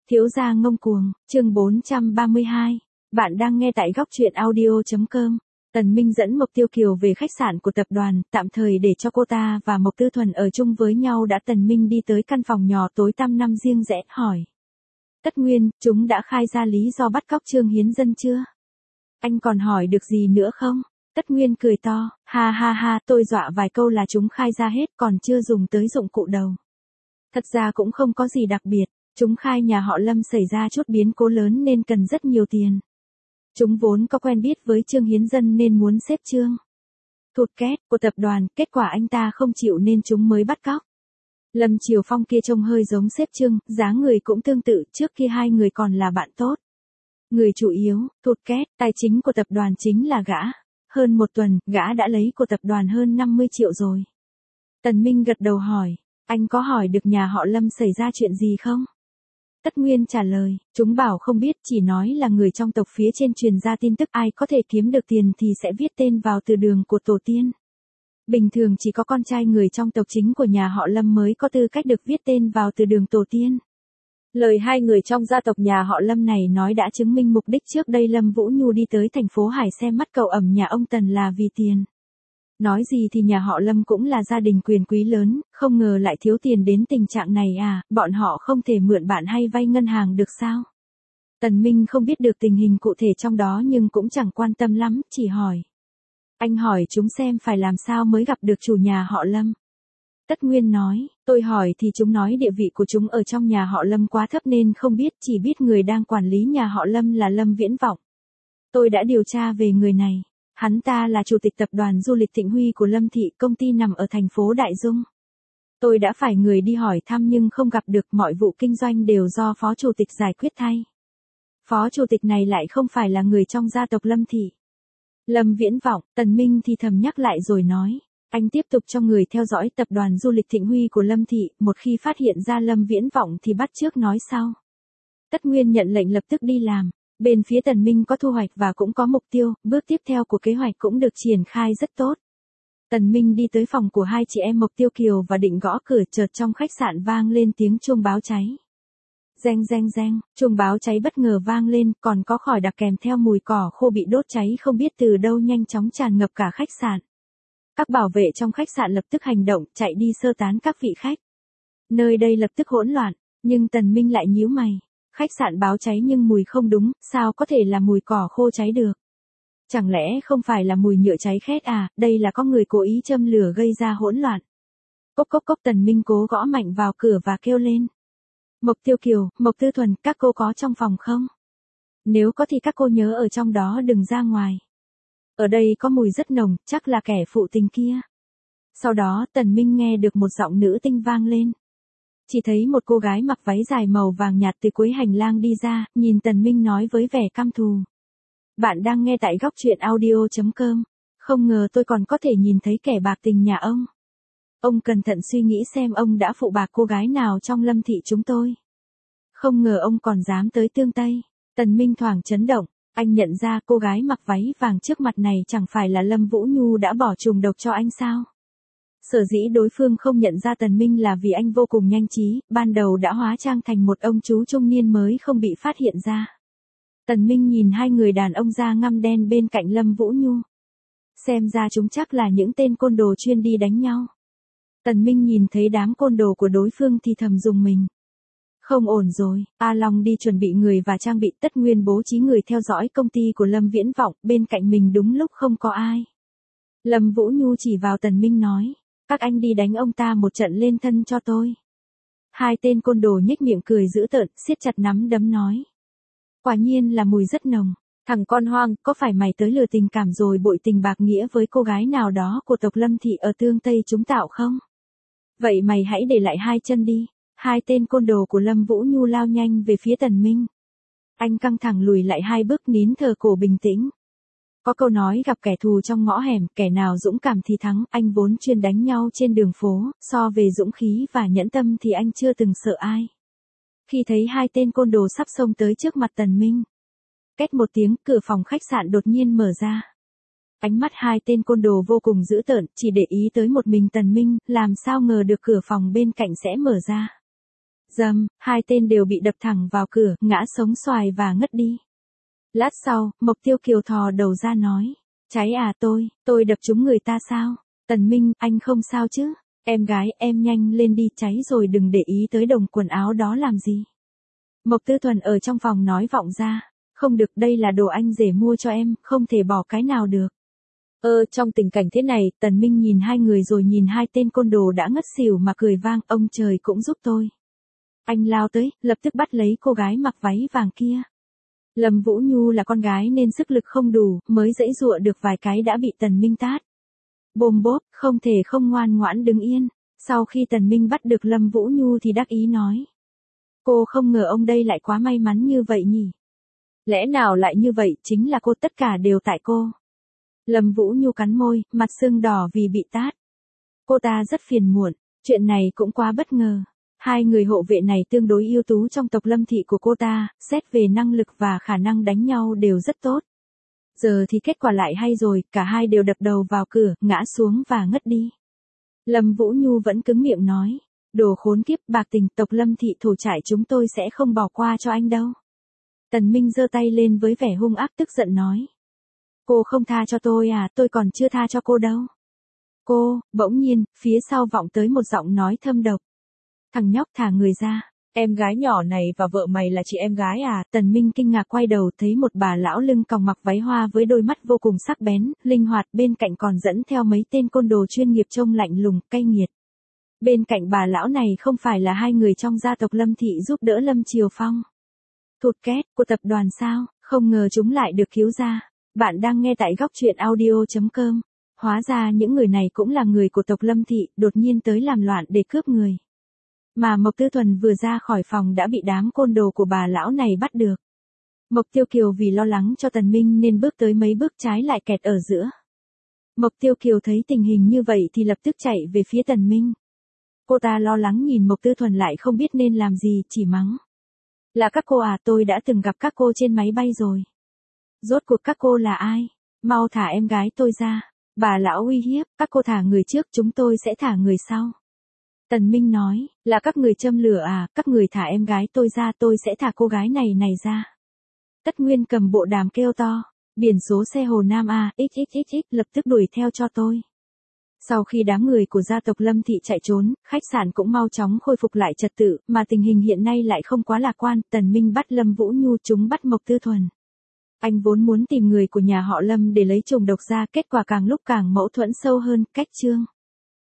Thiếu gia ngông cuồng, chương 432. Bạn đang nghe tại góc truyện audio.com. Tần Minh dẫn Mộc Tiêu Kiều về khách sạn của tập đoàn, tạm thời để cho cô ta và Mộc Tư Thuần ở chung với nhau đã. Tần Minh đi tới căn phòng nhỏ tối tăm năm riêng rẽ, hỏi. Tất Nguyên, chúng đã khai ra lý do bắt cóc Trương Hiến Dân chưa? Anh còn hỏi được gì nữa không? Tất Nguyên cười to, ha ha ha, tôi dọa vài câu là chúng khai ra hết, còn chưa dùng tới dụng cụ đầu. Thật ra cũng không có gì đặc biệt. Chúng khai nhà họ Lâm xảy ra chút biến cố lớn nên cần rất nhiều tiền. Chúng vốn có quen biết với Trương Hiến Dân nên muốn xếp Trương Thụt Két của tập đoàn, kết quả anh ta không chịu nên chúng mới bắt cóc. Lâm Triều Phong kia trông hơi giống xếp Trương, dáng người cũng tương tự, trước kia hai người còn là bạn tốt. Người chủ yếu, Thụt Két, tài chính của tập đoàn chính là gã. Hơn một tuần, gã đã lấy của tập đoàn hơn 50 triệu rồi. Tần Minh gật đầu hỏi, anh có hỏi được nhà họ Lâm xảy ra chuyện gì không? Tất Nguyên trả lời, chúng bảo không biết, chỉ nói là người trong tộc phía trên truyền ra tin tức ai có thể kiếm được tiền thì sẽ viết tên vào từ đường của tổ tiên. Bình thường chỉ có con trai người trong tộc chính của nhà họ Lâm mới có tư cách được viết tên vào từ đường tổ tiên. Lời hai người trong gia tộc nhà họ Lâm này nói đã chứng minh mục đích trước đây Lâm Vũ Nhu đi tới thành phố Hải xem mắt cầu ẩm nhà ông Tần là vì tiền. Nói gì thì nhà họ Lâm cũng là gia đình quyền quý lớn, không ngờ lại thiếu tiền đến tình trạng này à, bọn họ không thể mượn bạn hay vay ngân hàng được sao? Tần Minh không biết được tình hình cụ thể trong đó nhưng cũng chẳng quan tâm lắm, chỉ hỏi. Anh hỏi chúng xem phải làm sao mới gặp được chủ nhà họ Lâm. Tất Nguyên nói, tôi hỏi thì chúng nói địa vị của chúng ở trong nhà họ Lâm quá thấp nên không biết, chỉ biết người đang quản lý nhà họ Lâm là Lâm Viễn Vọng. Tôi đã điều tra về người này. Hắn ta là chủ tịch tập đoàn du lịch Thịnh Huy của Lâm Thị, công ty nằm ở thành phố Đại Dung. Tôi đã phải người đi hỏi thăm nhưng không gặp được, mọi vụ kinh doanh đều do phó chủ tịch giải quyết thay. Phó chủ tịch này lại không phải là người trong gia tộc Lâm Thị. Lâm Viễn Vọng, Tần Minh thì thầm nhắc lại rồi nói. Anh tiếp tục cho người theo dõi tập đoàn du lịch Thịnh Huy của Lâm Thị, một khi phát hiện ra Lâm Viễn Vọng thì bắt trước nói sau. Tất Nguyên nhận lệnh lập tức đi làm. Bên phía Tần Minh có thu hoạch và cũng có mục tiêu, bước tiếp theo của kế hoạch cũng được triển khai rất tốt. Tần Minh đi tới phòng của hai chị em Mộc Tiêu Kiều và định gõ cửa, chợt trong khách sạn vang lên tiếng chuông báo cháy. Reng reng reng, chuông báo cháy bất ngờ vang lên, còn có khói đặc kèm theo mùi cỏ khô bị đốt cháy không biết từ đâu nhanh chóng tràn ngập cả khách sạn. Các bảo vệ trong khách sạn lập tức hành động, chạy đi sơ tán các vị khách. Nơi đây lập tức hỗn loạn, nhưng Tần Minh lại nhíu mày. Khách sạn báo cháy nhưng mùi không đúng, sao có thể là mùi cỏ khô cháy được? Chẳng lẽ không phải là mùi nhựa cháy khét à, đây là có người cố ý châm lửa gây ra hỗn loạn. Cốc cốc cốc, Tần Minh cố gõ mạnh vào cửa và kêu lên. Mộc Tiêu Kiều, Mộc Tư Thuần, các cô có trong phòng không? Nếu có thì các cô nhớ ở trong đó đừng ra ngoài. Ở đây có mùi rất nồng, chắc là kẻ phụ tình kia. Sau đó Tần Minh nghe được một giọng nữ tinh vang lên. Chỉ thấy một cô gái mặc váy dài màu vàng nhạt từ cuối hành lang đi ra, nhìn Tần Minh nói với vẻ căm thù. Bạn đang nghe tại góc truyện audio.com. Không ngờ tôi còn có thể nhìn thấy kẻ bạc tình nhà ông. Ông cẩn thận suy nghĩ xem ông đã phụ bạc cô gái nào trong Lâm Thị chúng tôi. Không ngờ ông còn dám tới tương Tây. Tần Minh thoảng chấn động, anh nhận ra cô gái mặc váy vàng trước mặt này chẳng phải là Lâm Vũ Nhu đã bỏ trùng độc cho anh sao? Sở dĩ đối phương không nhận ra Tần Minh là vì anh vô cùng nhanh trí, ban đầu đã hóa trang thành một ông chú trung niên mới không bị phát hiện ra. Tần Minh nhìn hai người đàn ông da ngăm đen bên cạnh Lâm Vũ Nhu. Xem ra chúng chắc là những tên côn đồ chuyên đi đánh nhau. Tần Minh nhìn thấy đám côn đồ của đối phương thì thầm rùng mình. Không ổn rồi, A Long đi chuẩn bị người và trang bị. Tất Nguyên bố trí người theo dõi công ty của Lâm Viễn Vọng, bên cạnh mình đúng lúc không có ai. Lâm Vũ Nhu chỉ vào Tần Minh nói. Các anh đi đánh ông ta một trận lên thân cho tôi. Hai tên côn đồ nhếch miệng cười dữ tợn, siết chặt nắm đấm nói. Quả nhiên là mùi rất nồng. Thằng con hoang, có phải mày tới lừa tình cảm rồi bội tình bạc nghĩa với cô gái nào đó của tộc Lâm Thị ở Tương Tây chúng tạo không? Vậy mày hãy để lại hai chân đi. Hai tên côn đồ của Lâm Vũ Nhu lao nhanh về phía Tần Minh. Anh căng thẳng lùi lại hai bước, nín thở cổ bình tĩnh. Có câu nói gặp kẻ thù trong ngõ hẻm, kẻ nào dũng cảm thì thắng, anh vốn chuyên đánh nhau trên đường phố, so về dũng khí và nhẫn tâm thì anh chưa từng sợ ai. Khi thấy hai tên côn đồ sắp xông tới trước mặt Tần Minh. Két một tiếng, cửa phòng khách sạn đột nhiên mở ra. Ánh mắt hai tên côn đồ vô cùng dữ tợn, chỉ để ý tới một mình Tần Minh, làm sao ngờ được cửa phòng bên cạnh sẽ mở ra. Dầm, hai tên đều bị đập thẳng vào cửa, ngã sống xoài và ngất đi. Lát sau, Mộc Tiêu Kiều thò đầu ra nói. Cháy à tôi đập trúng người ta sao? Tần Minh, anh không sao chứ? Em gái, em nhanh lên đi, cháy rồi đừng để ý tới đồng quần áo đó làm gì. Mộc Tư Thuần ở trong phòng nói vọng ra. Không được, đây là đồ anh rể mua cho em, không thể bỏ cái nào được. Trong tình cảnh thế này, Tần Minh nhìn hai người rồi nhìn hai tên côn đồ đã ngất xỉu mà cười vang, ông trời cũng giúp tôi. Anh lao tới, lập tức bắt lấy cô gái mặc váy vàng kia. Lâm Vũ Nhu là con gái nên sức lực không đủ, mới giãy giụa được vài cái đã bị Tần Minh tát. Bôm bốp, không thể không ngoan ngoãn đứng yên. Sau khi Tần Minh bắt được Lâm Vũ Nhu thì đắc ý nói. Cô không ngờ ông đây lại quá may mắn như vậy nhỉ. Lẽ nào lại như vậy, chính là cô, tất cả đều tại cô. Lâm Vũ Nhu cắn môi, mặt sưng đỏ vì bị tát. Cô ta rất phiền muộn, chuyện này cũng quá bất ngờ. Hai người hộ vệ này tương đối ưu tú trong tộc Lâm thị của cô ta, xét về năng lực và khả năng đánh nhau đều rất tốt. Giờ thì kết quả lại hay rồi, cả hai đều đập đầu vào cửa, ngã xuống và ngất đi. Lâm Vũ Nhu vẫn cứng miệng nói, đồ khốn kiếp, bạc tình, tộc Lâm thị thổ trại chúng tôi sẽ không bỏ qua cho anh đâu. Tần Minh giơ tay lên với vẻ hung ác tức giận nói. Cô không tha cho tôi à, tôi còn chưa tha cho cô đâu. Cô, bỗng nhiên, phía sau vọng tới một giọng nói thâm độc. Thằng nhóc, thả người ra. Em gái nhỏ này và vợ mày là chị em gái à? Tần Minh kinh ngạc quay đầu thấy một bà lão lưng còng mặc váy hoa với đôi mắt vô cùng sắc bén, linh hoạt, bên cạnh còn dẫn theo mấy tên côn đồ chuyên nghiệp trông lạnh lùng, cay nghiệt. Bên cạnh bà lão này không phải là hai người trong gia tộc Lâm thị giúp đỡ Lâm Triều Phong. Thụt két, của tập đoàn sao, không ngờ chúng lại được cứu ra. Bạn đang nghe tại góc truyện audio.com. Hóa ra những người này cũng là người của tộc Lâm thị, đột nhiên tới làm loạn để cướp người. Mà Mộc Tư Thuần vừa ra khỏi phòng đã bị đám côn đồ của bà lão này bắt được. Mộc Tiêu Kiều vì lo lắng cho Tần Minh nên bước tới mấy bước trái lại kẹt ở giữa. Mộc Tiêu Kiều thấy tình hình như vậy thì lập tức chạy về phía Tần Minh. Cô ta lo lắng nhìn Mộc Tư Thuần lại không biết nên làm gì, chỉ mắng. Là các cô à, tôi đã từng gặp các cô trên máy bay rồi. Rốt cuộc các cô là ai? Mau thả em gái tôi ra. Bà lão uy hiếp, các cô thả người trước, chúng tôi sẽ thả người sau. Tần Minh nói, là các người châm lửa à, các người thả em gái tôi ra, tôi sẽ thả cô gái này ra. Tất Nguyên cầm bộ đàm kêu to, biển số xe Hồ Nam A, XXXX, lập tức đuổi theo cho tôi. Sau khi đám người của gia tộc Lâm thị chạy trốn, khách sạn cũng mau chóng khôi phục lại trật tự, mà tình hình hiện nay lại không quá lạc quan, Tần Minh bắt Lâm Vũ Nhu, chúng bắt Mộc Tư Thuần. Anh vốn muốn tìm người của nhà họ Lâm để lấy trùng độc ra, kết quả càng lúc càng mâu thuẫn sâu hơn, cách chương.